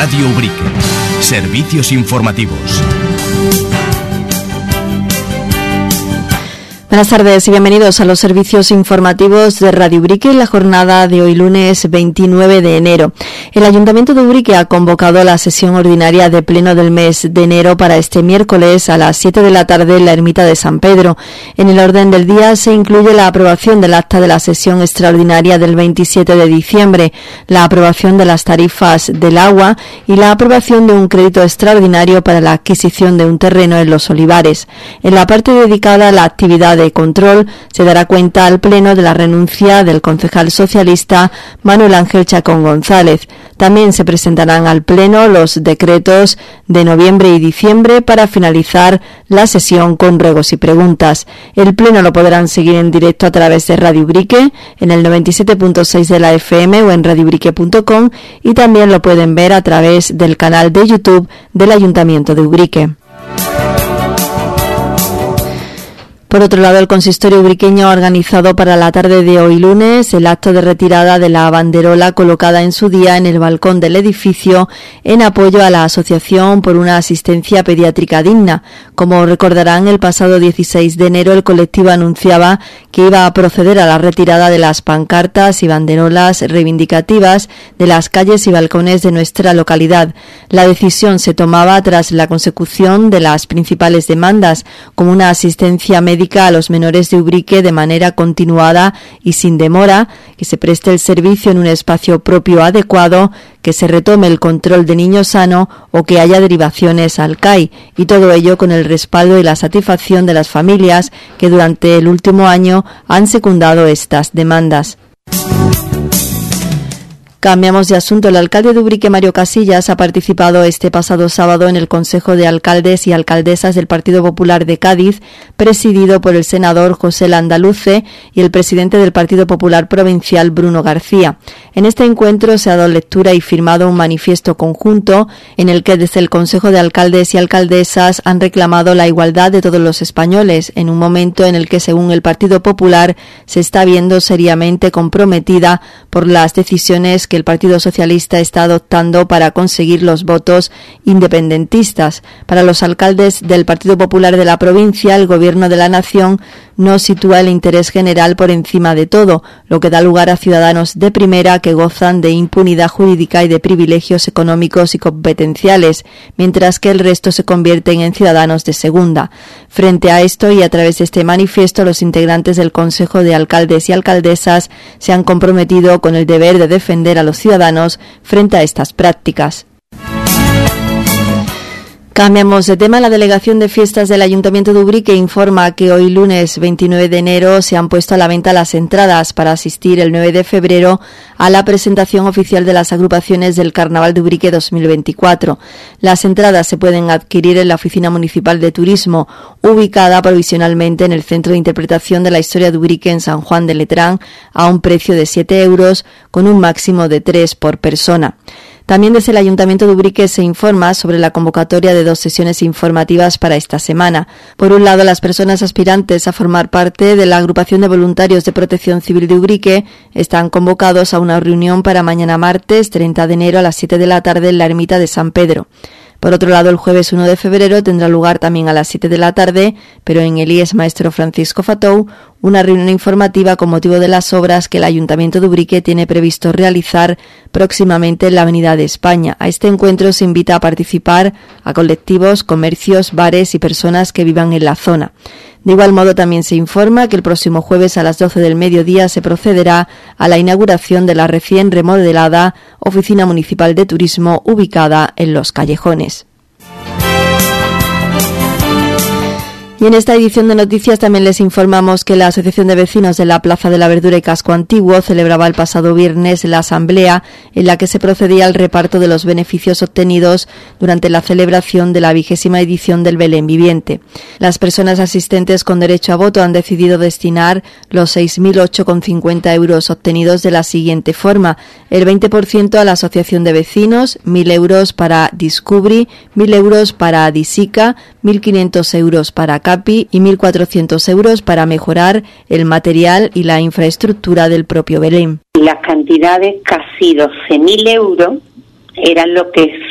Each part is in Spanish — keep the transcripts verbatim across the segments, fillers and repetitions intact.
Radio Ubrique. Servicios informativos. Buenas tardes y bienvenidos a los servicios informativos de Radio Ubrique en la jornada de hoy lunes veintinueve de enero. El Ayuntamiento de Ubrique ha convocado la sesión ordinaria de pleno del mes de enero para este miércoles a las siete de la tarde en la Ermita de San Pedro. En el orden del día se incluye la aprobación del acta de la sesión extraordinaria del veintisiete de diciembre, la aprobación de las tarifas del agua y la aprobación de un crédito extraordinario para la adquisición de un terreno en Los Olivares. En la parte dedicada a la actividad de control se dará cuenta al Pleno de la renuncia del concejal socialista Manuel Ángel Chacón González. También se presentarán al Pleno los decretos de noviembre y diciembre para finalizar la sesión con ruegos y preguntas. El Pleno lo podrán seguir en directo a través de Radio Ubrique en el noventa y siete punto seis de la F M o en radio ubrique punto com y también lo pueden ver a través del canal de YouTube del Ayuntamiento de Ubrique. Por otro lado, el consistorio ubriqueño ha organizado para la tarde de hoy lunes el acto de retirada de la banderola colocada en su día en el balcón del edificio en apoyo a la Asociación por una Asistencia Pediátrica Digna. Como recordarán, el pasado dieciséis de enero el colectivo anunciaba que iba a proceder a la retirada de las pancartas y banderolas reivindicativas de las calles y balcones de nuestra localidad. La decisión se tomaba tras la consecución de las principales demandas, como una asistencia médica a los menores de Ubrique de manera continuada y sin demora, que se preste el servicio en un espacio propio adecuado, que se retome el control de niño sano o que haya derivaciones al C A I, y todo ello con el respaldo y la satisfacción de las familias que durante el último año han secundado estas demandas. Cambiamos de asunto. El alcalde de Ubrique, Mario Casillas, ha participado este pasado sábado en el Consejo de Alcaldes y Alcaldesas del Partido Popular de Cádiz, presidido por el senador José Landaluce y el presidente del Partido Popular Provincial, Bruno García. En este encuentro se ha dado lectura y firmado un manifiesto conjunto en el que desde el Consejo de Alcaldes y Alcaldesas han reclamado la igualdad de todos los españoles, en un momento en el que, según el Partido Popular, se está viendo seriamente comprometida por las decisiones que el Partido Socialista está adoptando para conseguir los votos independentistas. Para los alcaldes del Partido Popular de la provincia, el Gobierno de la Nación no sitúa el interés general por encima de todo, lo que da lugar a ciudadanos de primera que gozan de impunidad jurídica y de privilegios económicos y competenciales, mientras que el resto se convierten en ciudadanos de segunda. Frente a esto y a través de este manifiesto, los integrantes del Consejo de Alcaldes y Alcaldesas se han comprometido con el deber de defender a los ciudadanos frente a estas prácticas. Cambiamos de tema. La Delegación de Fiestas del Ayuntamiento de Ubrique informa que hoy lunes veintinueve de enero se han puesto a la venta las entradas para asistir el nueve de febrero a la presentación oficial de las agrupaciones del Carnaval de Ubrique dos mil veinticuatro. Las entradas se pueden adquirir en la Oficina Municipal de Turismo, ubicada provisionalmente en el Centro de Interpretación de la Historia de Ubrique en San Juan de Letrán, a un precio de siete euros con un máximo de tres por persona. También desde el Ayuntamiento de Ubrique se informa sobre la convocatoria de dos sesiones informativas para esta semana. Por un lado, las personas aspirantes a formar parte de la Agrupación de Voluntarios de Protección Civil de Ubrique están convocados a una reunión para mañana martes treinta de enero a las siete de la tarde en la Ermita de San Pedro. Por otro lado, el jueves uno de febrero tendrá lugar también a las siete de la tarde, pero en el I E S Maestro Francisco Fatou, una reunión informativa con motivo de las obras que el Ayuntamiento de Ubrique tiene previsto realizar próximamente en la Avenida de España. A este encuentro se invita a participar a colectivos, comercios, bares y personas que vivan en la zona. De igual modo, también se informa que el próximo jueves a las doce del mediodía se procederá a la inauguración de la recién remodelada Oficina Municipal de Turismo ubicada en Los Callejones. Y en esta edición de noticias también les informamos que la Asociación de Vecinos de la Plaza de la Verdura y Casco Antiguo celebraba el pasado viernes la asamblea en la que se procedía al reparto de los beneficios obtenidos durante la celebración de la vigésima edición del Belén Viviente. Las personas asistentes con derecho a voto han decidido destinar los seis mil ocho con cincuenta euros obtenidos de la siguiente forma: el veinte por ciento a la Asociación de Vecinos, mil euros para Discubri, mil euros para Disica, mil quinientos euros para CAPI y mil cuatrocientos euros para mejorar el material y la infraestructura del propio Belén. Las cantidades, casi doce mil euros, eran lo que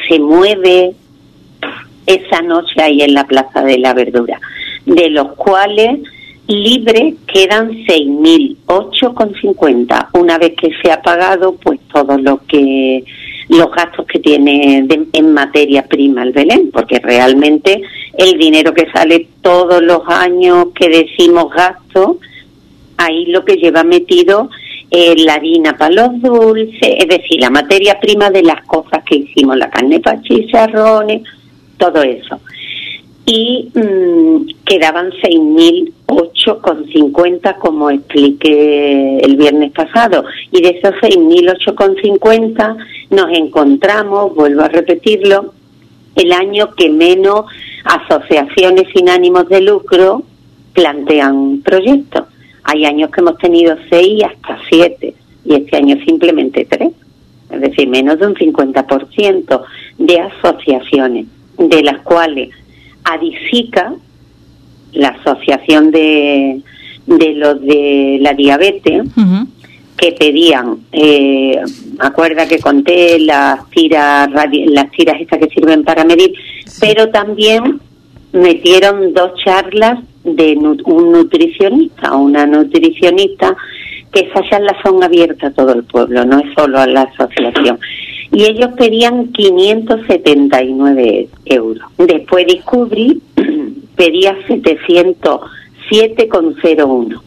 se mueve esa noche ahí en la Plaza de la Verdura, de los cuales libres quedan seis mil ocho con cincuenta. Una vez que se ha pagado, pues todo lo que los gastos que tiene de, en materia prima el Belén, porque realmente el dinero que sale todos los años que decimos gasto, ahí lo que lleva metido es la harina para los dulces, es decir, la materia prima de las cosas que hicimos, la carne para chicharrones, todo eso. Y mmm, quedaban seis mil ocho con cincuenta, como expliqué el viernes pasado, y de esos seis mil ocho con cincuenta nos encontramos, vuelvo a repetirlo, el año que menos asociaciones sin ánimos de lucro plantean proyectos. Hay años que hemos tenido seis y hasta siete, y este año simplemente tres, es decir, menos de un cincuenta por ciento de asociaciones, de las cuales ADISICA, la asociación de, de los de la diabetes, uh-huh. que pedían, eh, acuerda que conté las tiras, las tiras estas que sirven para medir, sí. Pero también metieron dos charlas de nu- un nutricionista o una nutricionista, que esas charlas son abiertas a todo el pueblo, no es solo a la asociación. Y ellos pedían quinientos setenta y nueve euros. Después descubrí, pedía setecientos siete con cero uno.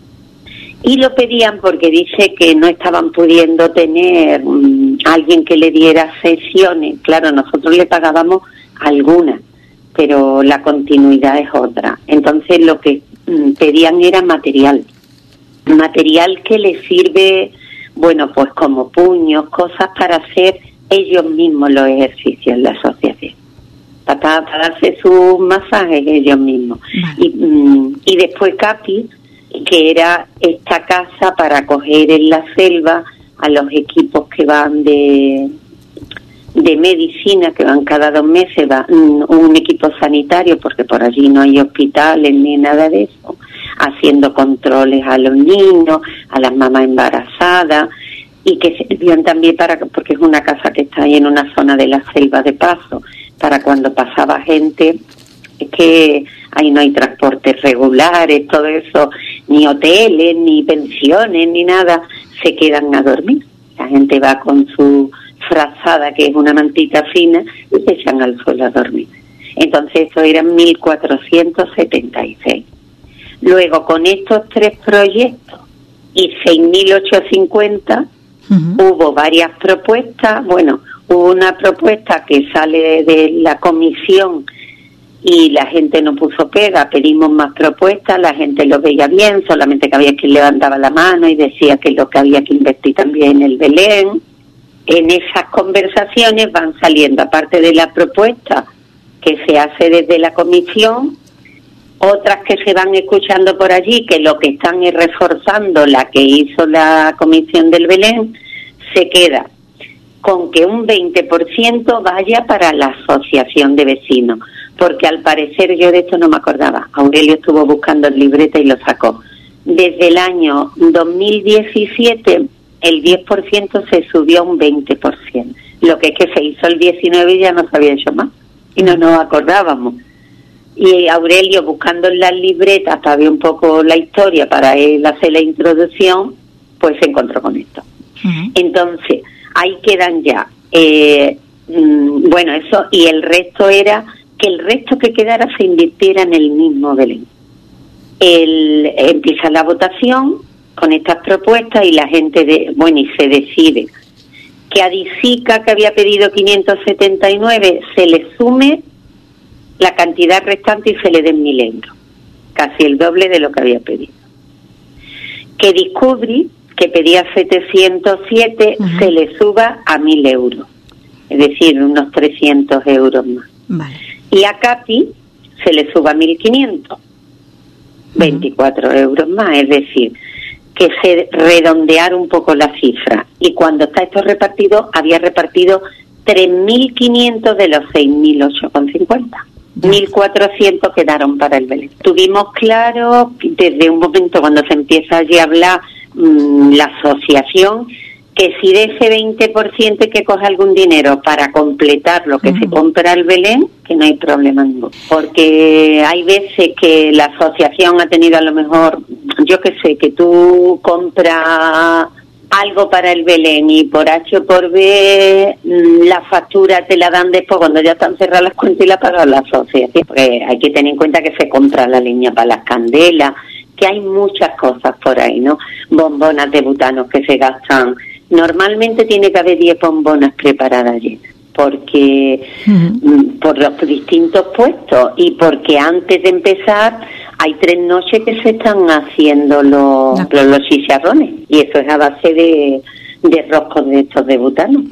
Y lo pedían porque dice que no estaban pudiendo tener um, alguien que le diera sesiones. Claro, nosotros le pagábamos algunas, pero la continuidad es otra. Entonces lo que um, pedían era material. Material que les sirve, bueno, pues como puños, cosas para hacer ellos mismos los ejercicios en la asociación, para, para darse sus masajes ellos mismos. Vale. Y, mm, y después CAPI, que era esta casa para acoger en la selva a los equipos que van de de medicina, que van cada dos meses, va un, un equipo sanitario, porque por allí no hay hospitales ni nada de eso, haciendo controles a los niños, a las mamás embarazadas, y que servían también para, porque es una casa que está ahí en una zona de la selva de paso, para cuando pasaba gente, es que ahí no hay transportes regulares, todo eso, ni hoteles, ni pensiones, ni nada, se quedan a dormir. La gente va con su frazada, que es una mantita fina, y se echan al suelo a dormir. Entonces eso eran mil cuatrocientos setenta y seis. Luego, con estos tres proyectos y seis mil ochocientos cincuenta, uh-huh. hubo varias propuestas. Bueno, hubo una propuesta que sale de la comisión y la gente no puso pega, pedimos más propuestas, la gente lo veía bien, solamente que había quien levantaba la mano y decía que lo que había que invertir también en el Belén. En esas conversaciones van saliendo, aparte de la propuesta que se hace desde la comisión, otras que se van escuchando por allí, que lo que están es reforzando la que hizo la comisión del Belén. Se queda con que un veinte por ciento vaya para la asociación de vecinos, porque al parecer, yo de esto no me acordaba, Aurelio estuvo buscando el libreta y lo sacó. Desde el año dos mil diecisiete, el diez por ciento se subió a un veinte por ciento, lo que es que se hizo el diecinueve y ya no se había hecho más, y no nos acordábamos. Y Aurelio, buscando en las libretas para ver un poco la historia, para él hacer la introducción, pues se encontró con esto. Uh-huh. Entonces, ahí quedan ya, eh, mmm, bueno, eso, y el resto era que el resto que quedara se invirtiera en el mismo Belén. El, empieza la votación con estas propuestas y la gente, de, bueno, y se decide que a ADISICA, que había pedido quinientos setenta y nueve, se le sume la cantidad restante y se le den mil euros, casi el doble de lo que había pedido. Que Discovery, que pedía setecientos siete, uh-huh. se le suba a mil euros, es decir, unos trescientos euros más. Vale. Y a CAPI se le suba a mil quinientos, uh-huh. veinticuatro euros más, es decir, que se redondeara un poco la cifra. Y cuando está esto repartido, había repartido tres mil quinientos de los seis mil ocho con cincuenta. mil cuatrocientos quedaron para el Belén. Tuvimos claro desde un momento cuando se empieza allí a hablar mmm, la asociación, que si de ese veinte por ciento que coge algún dinero para completar lo que uh-huh. se compra el Belén, que no hay problema ninguno. Porque hay veces que la asociación ha tenido a lo mejor, yo qué sé, que tú compras algo para el Belén y por H o por B la factura te la dan después cuando ya están cerradas las cuentas y la paga la asociación. Porque hay que tener en cuenta que se compra la leña para las candelas, que hay muchas cosas por ahí, ¿no? Bombonas de butanos que se gastan. Normalmente tiene que haber diez bombonas preparadas allí, porque uh-huh. por los distintos puestos y porque antes de empezar hay tres noches que se están haciendo los, no. los, los chicharrones, y eso es a base de, de roscos de estos de butano.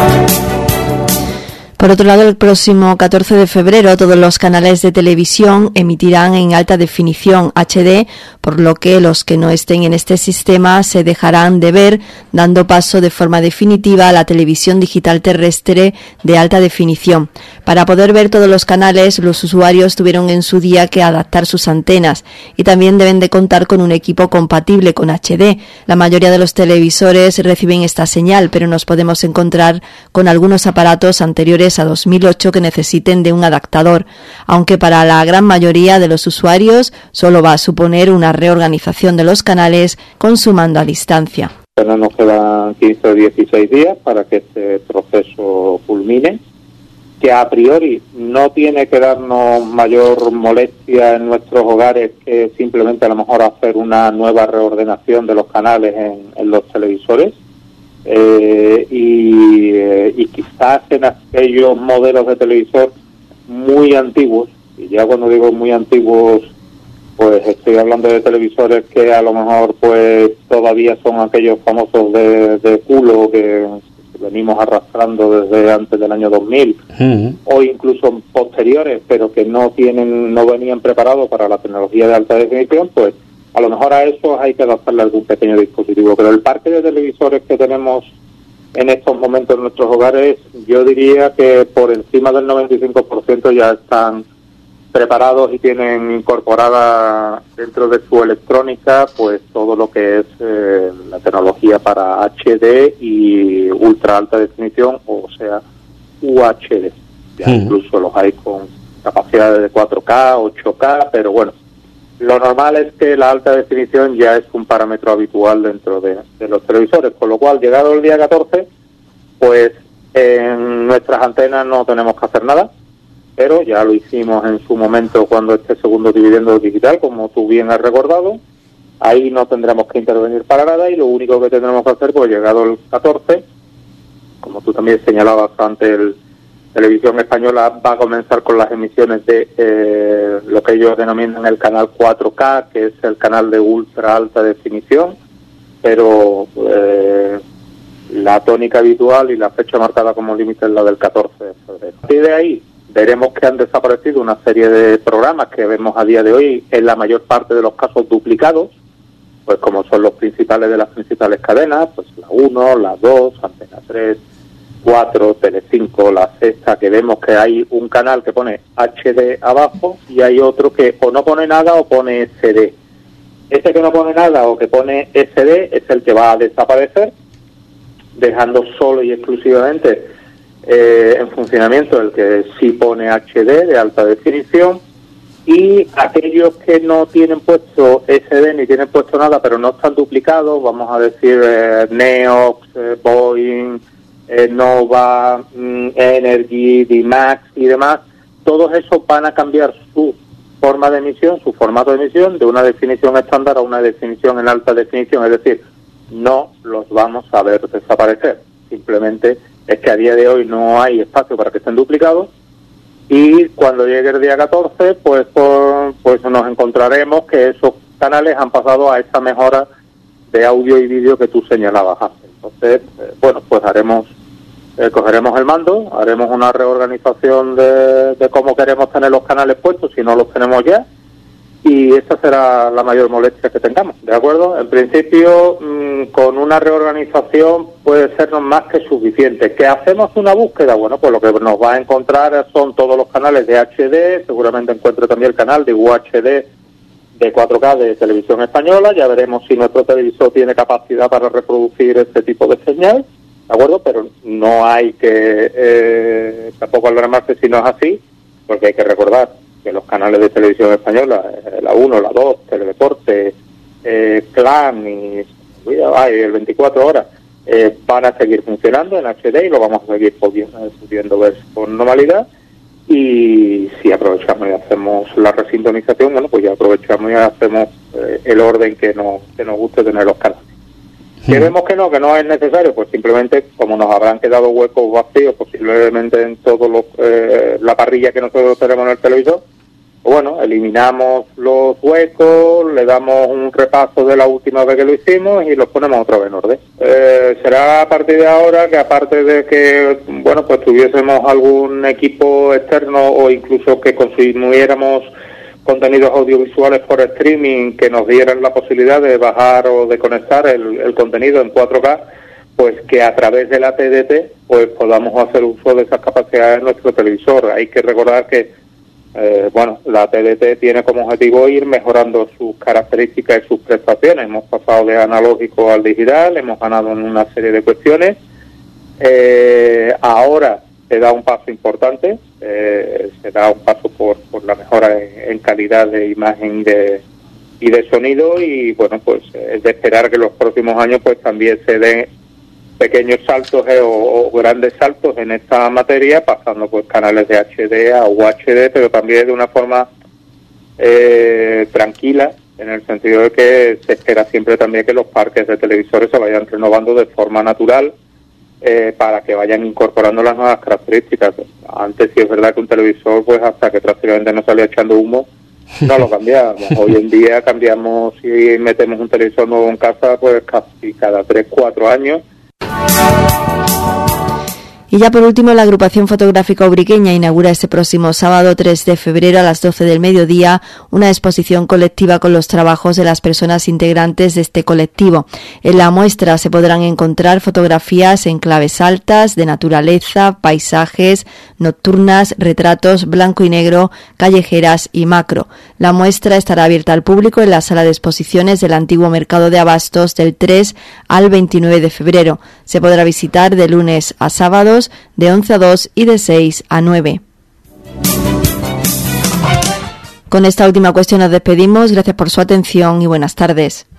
Por otro lado, el próximo catorce de febrero todos los canales de televisión emitirán en alta definición H D, por lo que los que no estén en este sistema se dejarán de ver, dando paso de forma definitiva a la televisión digital terrestre de alta definición. Para poder ver todos los canales, los usuarios tuvieron en su día que adaptar sus antenas y también deben de contar con un equipo compatible con H D. La mayoría de los televisores reciben esta señal, pero nos podemos encontrar con algunos aparatos anteriores a dos mil ocho que necesiten de un adaptador, aunque para la gran mayoría de los usuarios solo va a suponer una reorganización de los canales con su mando a distancia. Bueno, nos quedan quince o dieciséis días para que este proceso culmine, que a priori no tiene que darnos mayor molestia en nuestros hogares que simplemente a lo mejor hacer una nueva reordenación de los canales en, en los televisores. Eh, y, eh, y quizás en aquellos modelos de televisor muy antiguos, y ya cuando digo muy antiguos, pues estoy hablando de televisores que a lo mejor pues todavía son aquellos famosos de, de culo que venimos arrastrando desde antes del año dos mil, uh-huh. o incluso posteriores, pero que no tienen, no venían preparados para la tecnología de alta definición, pues a lo mejor a eso hay que adaptarle algún pequeño dispositivo. Pero el parque de televisores que tenemos en estos momentos en nuestros hogares, yo diría que por encima del noventa y cinco por ciento ya están preparados y tienen incorporada dentro de su electrónica pues todo lo que es eh, la tecnología para H D y ultra alta definición, o sea, U H D. Ya uh-huh. incluso los hay con capacidades de cuatro K, ocho K, pero bueno, lo normal es que la alta definición ya es un parámetro habitual dentro de, de los televisores, con lo cual, llegado el día catorce, pues en nuestras antenas no tenemos que hacer nada, pero ya lo hicimos en su momento cuando este segundo dividendo digital, como tú bien has recordado. Ahí no tendremos que intervenir para nada, y lo único que tendremos que hacer, pues llegado el catorce, como tú también señalabas antes, el Televisión Española va a comenzar con las emisiones de eh, lo que ellos denominan el canal cuatro K, que es el canal de ultra alta definición, pero eh, la tónica habitual y la fecha marcada como límite es la del catorce de febrero. A partir de ahí veremos que han desaparecido una serie de programas que vemos a día de hoy, en la mayor parte de los casos duplicados, pues como son los principales de las principales cadenas, pues la uno, la dos, Antena tres, cuatro, Telecinco, la Sexta, que vemos que hay un canal que pone H D abajo y hay otro que o no pone nada o pone S D. Ese que no pone nada o que pone S D es el que va a desaparecer, dejando solo y exclusivamente eh, en funcionamiento el que sí pone H D de alta definición, y aquellos que no tienen puesto S D ni tienen puesto nada pero no están duplicados, vamos a decir eh, Neox, eh, Boeing, Eh, Nova, mm, Energy, D-Max y demás, todos esos van a cambiar su forma de emisión, su formato de emisión, de una definición estándar a una definición en alta definición, es decir, no los vamos a ver desaparecer, simplemente es que a día de hoy no hay espacio para que estén duplicados, y cuando llegue el día catorce, pues, por, pues nos encontraremos que esos canales han pasado a esa mejora de audio y vídeo que tú señalabas antes. Entonces, eh, bueno, pues haremos, eh, cogeremos el mando, haremos una reorganización de, de cómo queremos tener los canales puestos, si no los tenemos ya, y esa será la mayor molestia que tengamos, ¿de acuerdo? En principio, mmm, con una reorganización puede sernos más que suficiente. ¿Que hacemos una búsqueda? Bueno, pues lo que nos va a encontrar son todos los canales de H D, seguramente encuentre también el canal de U H D de cuatro K de Televisión Española. Ya veremos si nuestro televisor tiene capacidad para reproducir este tipo de señal, ¿de acuerdo? Pero no hay que eh, tampoco alarmarse si no es así, porque hay que recordar que los canales de Televisión Española, eh, la uno, la dos, Teledeporte, eh, Clan y ay, el veinticuatro horas, eh, van a seguir funcionando en H D y lo vamos a seguir pudiendo, pudiendo ver con normalidad. Y si aprovechamos y hacemos la resintonización, bueno, pues ya aprovechamos y hacemos eh, el orden que nos, que nos guste tener los canales. Si sí. Vemos que no, que no es necesario, pues simplemente, como nos habrán quedado huecos vacíos, posiblemente en todos los eh, la parrilla que nosotros tenemos en el televisor, pues bueno, eliminamos los huecos, le damos un repaso de la última vez que lo hicimos y los ponemos otra vez en orden. Eh, será a partir de ahora que, aparte de que, bueno, pues tuviésemos algún equipo externo o incluso que consumiéramos contenidos audiovisuales por streaming que nos dieran la posibilidad de bajar o de conectar el, el contenido en cuatro K, pues que a través de la T D T pues podamos hacer uso de esas capacidades en nuestro televisor. Hay que recordar que eh, bueno, la T D T tiene como objetivo ir mejorando sus características y sus prestaciones. Hemos pasado de analógico al digital, hemos ganado en una serie de cuestiones. Eh, ahora se da un paso importante, eh, se da un paso por, por la mejora en, en calidad de imagen de, y de sonido, y bueno, pues es de esperar que los próximos años pues también se den pequeños saltos eh, o, o grandes saltos en esta materia, pasando pues canales de H D a U H D, pero también de una forma eh, tranquila, en el sentido de que se espera siempre también que los parques de televisores se vayan renovando de forma natural, Eh, para que vayan incorporando las nuevas características. Antes sí es verdad que un televisor, pues hasta que prácticamente no salía echando humo, no lo cambiábamos. Hoy en día cambiamos y metemos un televisor nuevo en casa, pues casi cada tres, cuatro años. Y ya por último, la agrupación fotográfica ubriqueña inaugura este próximo sábado tres de febrero a las doce del mediodía una exposición colectiva con los trabajos de las personas integrantes de este colectivo. En la muestra se podrán encontrar fotografías en claves altas, de naturaleza, paisajes, nocturnas, retratos, blanco y negro, callejeras y macro. La muestra estará abierta al público en la sala de exposiciones del antiguo mercado de abastos del tres al veintinueve de febrero. Se podrá visitar de lunes a sábados de once a dos y de seis a nueve. Con esta última cuestión nos despedimos. Gracias por su atención y buenas tardes.